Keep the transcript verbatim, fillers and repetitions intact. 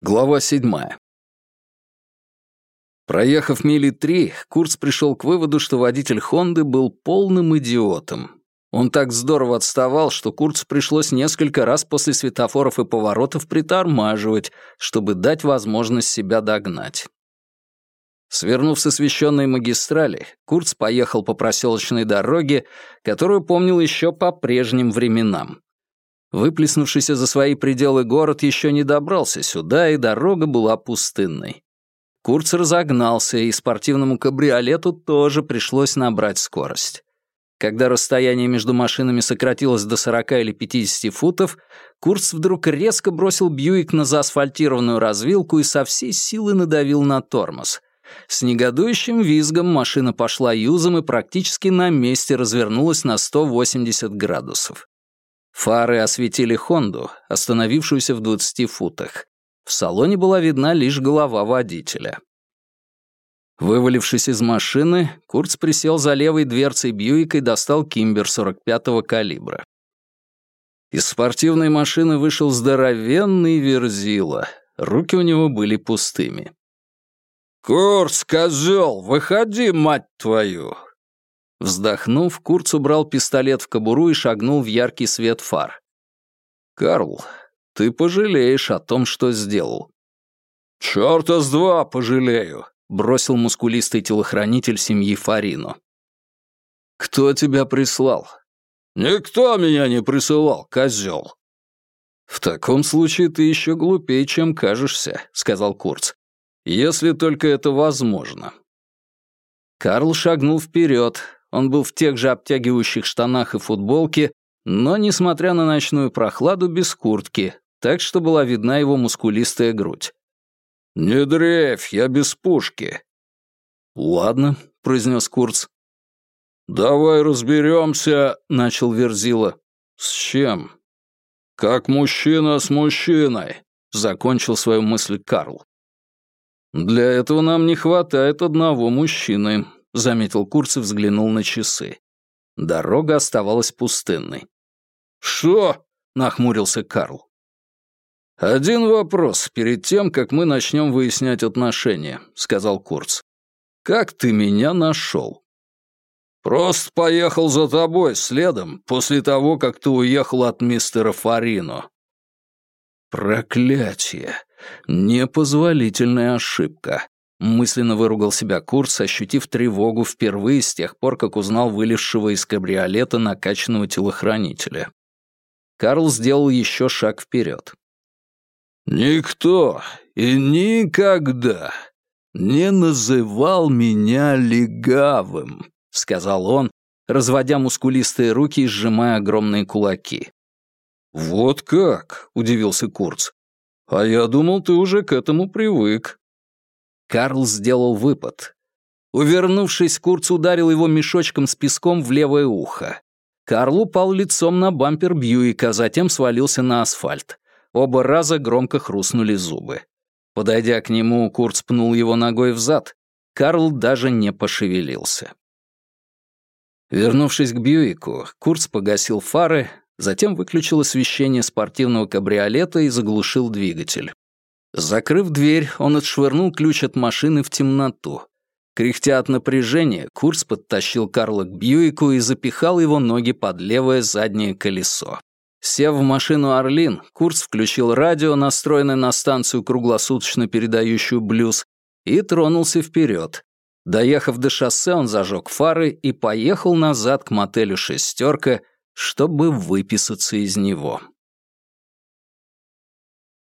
Глава седьмая. Проехав мили три, Курц пришел к выводу, что водитель «Хонды» был полным идиотом. Он так здорово отставал, что Курцу пришлось несколько раз после светофоров и поворотов притормаживать, чтобы дать возможность себя догнать. Свернув с освещенной магистрали, Курц поехал по проселочной дороге, которую помнил еще по прежним временам. Выплеснувшийся за свои пределы город еще не добрался сюда, и дорога была пустынной. Курц разогнался, и спортивному кабриолету тоже пришлось набрать скорость. Когда расстояние между машинами сократилось до сорока или пятидесяти футов, Курц вдруг резко бросил Бьюик на заасфальтированную развилку и со всей силы надавил на тормоз. С негодующим визгом машина пошла юзом и практически на месте развернулась на сто восемьдесят градусов. Фары осветили «Хонду», остановившуюся в двадцати футах. В салоне была видна лишь голова водителя. Вывалившись из машины, Курц присел за левой дверцей Бьюика и достал «Кимбер» сорок пятого калибра. Из спортивной машины вышел здоровенный Верзила. Руки у него были пустыми. «Курц, козёл, выходи, мать твою!» Вздохнув, Курц убрал пистолет в кобуру и шагнул в яркий свет фар. «Карл, ты пожалеешь о том, что сделал». «Чёрта с два пожалею», — бросил мускулистый телохранитель семьи Фарино. «Кто тебя прислал?» «Никто меня не присылал, козёл». «В таком случае ты еще глупее, чем кажешься», — сказал Курц. «Если только это возможно». Карл шагнул вперед. Он был в тех же обтягивающих штанах и футболке, но, несмотря на ночную прохладу, без куртки, так что была видна его мускулистая грудь. «Не дрейфь, я без пушки». «Ладно», — произнес Курц. «Давай разберемся», — начал Верзила. «С чем?» «Как мужчина с мужчиной», — закончил свою мысль Карл. «Для этого нам не хватает одного мужчины», — заметил Курц и взглянул на часы. Дорога оставалась пустынной. «Что?» — нахмурился Карл. «Один вопрос перед тем, как мы начнем выяснять отношения», — сказал Курц. «Как ты меня нашел?» «Просто поехал за тобой следом после того, как ты уехал от мистера Фарино». «Проклятие! Непозволительная ошибка!» Мысленно выругал себя Курц, ощутив тревогу впервые с тех пор, как узнал вылезшего из кабриолета накачанного телохранителя. Карл сделал еще шаг вперед. «Никто и никогда не называл меня легавым», — сказал он, разводя мускулистые руки и сжимая огромные кулаки. «Вот как?» — удивился Курц. «А я думал, ты уже к этому привык». Карл сделал выпад. Увернувшись, Курц ударил его мешочком с песком в левое ухо. Карл упал лицом на бампер Бьюика, затем свалился на асфальт. Оба раза громко хрустнули зубы. Подойдя к нему, Курц пнул его ногой в зад. Карл даже не пошевелился. Вернувшись к Бьюику, Курц погасил фары, затем выключил освещение спортивного кабриолета и заглушил двигатель. Закрыв дверь, он отшвырнул ключ от машины в темноту. Кряхтя от напряжения, Курц подтащил Карла к Бьюику и запихал его ноги под левое заднее колесо. Сев в машину «Орлин», Курц включил радио, настроенное на станцию, круглосуточно передающую блюз, и тронулся вперед. Доехав до шоссе, он зажег фары и поехал назад к мотелю «Шестерка», чтобы выписаться из него.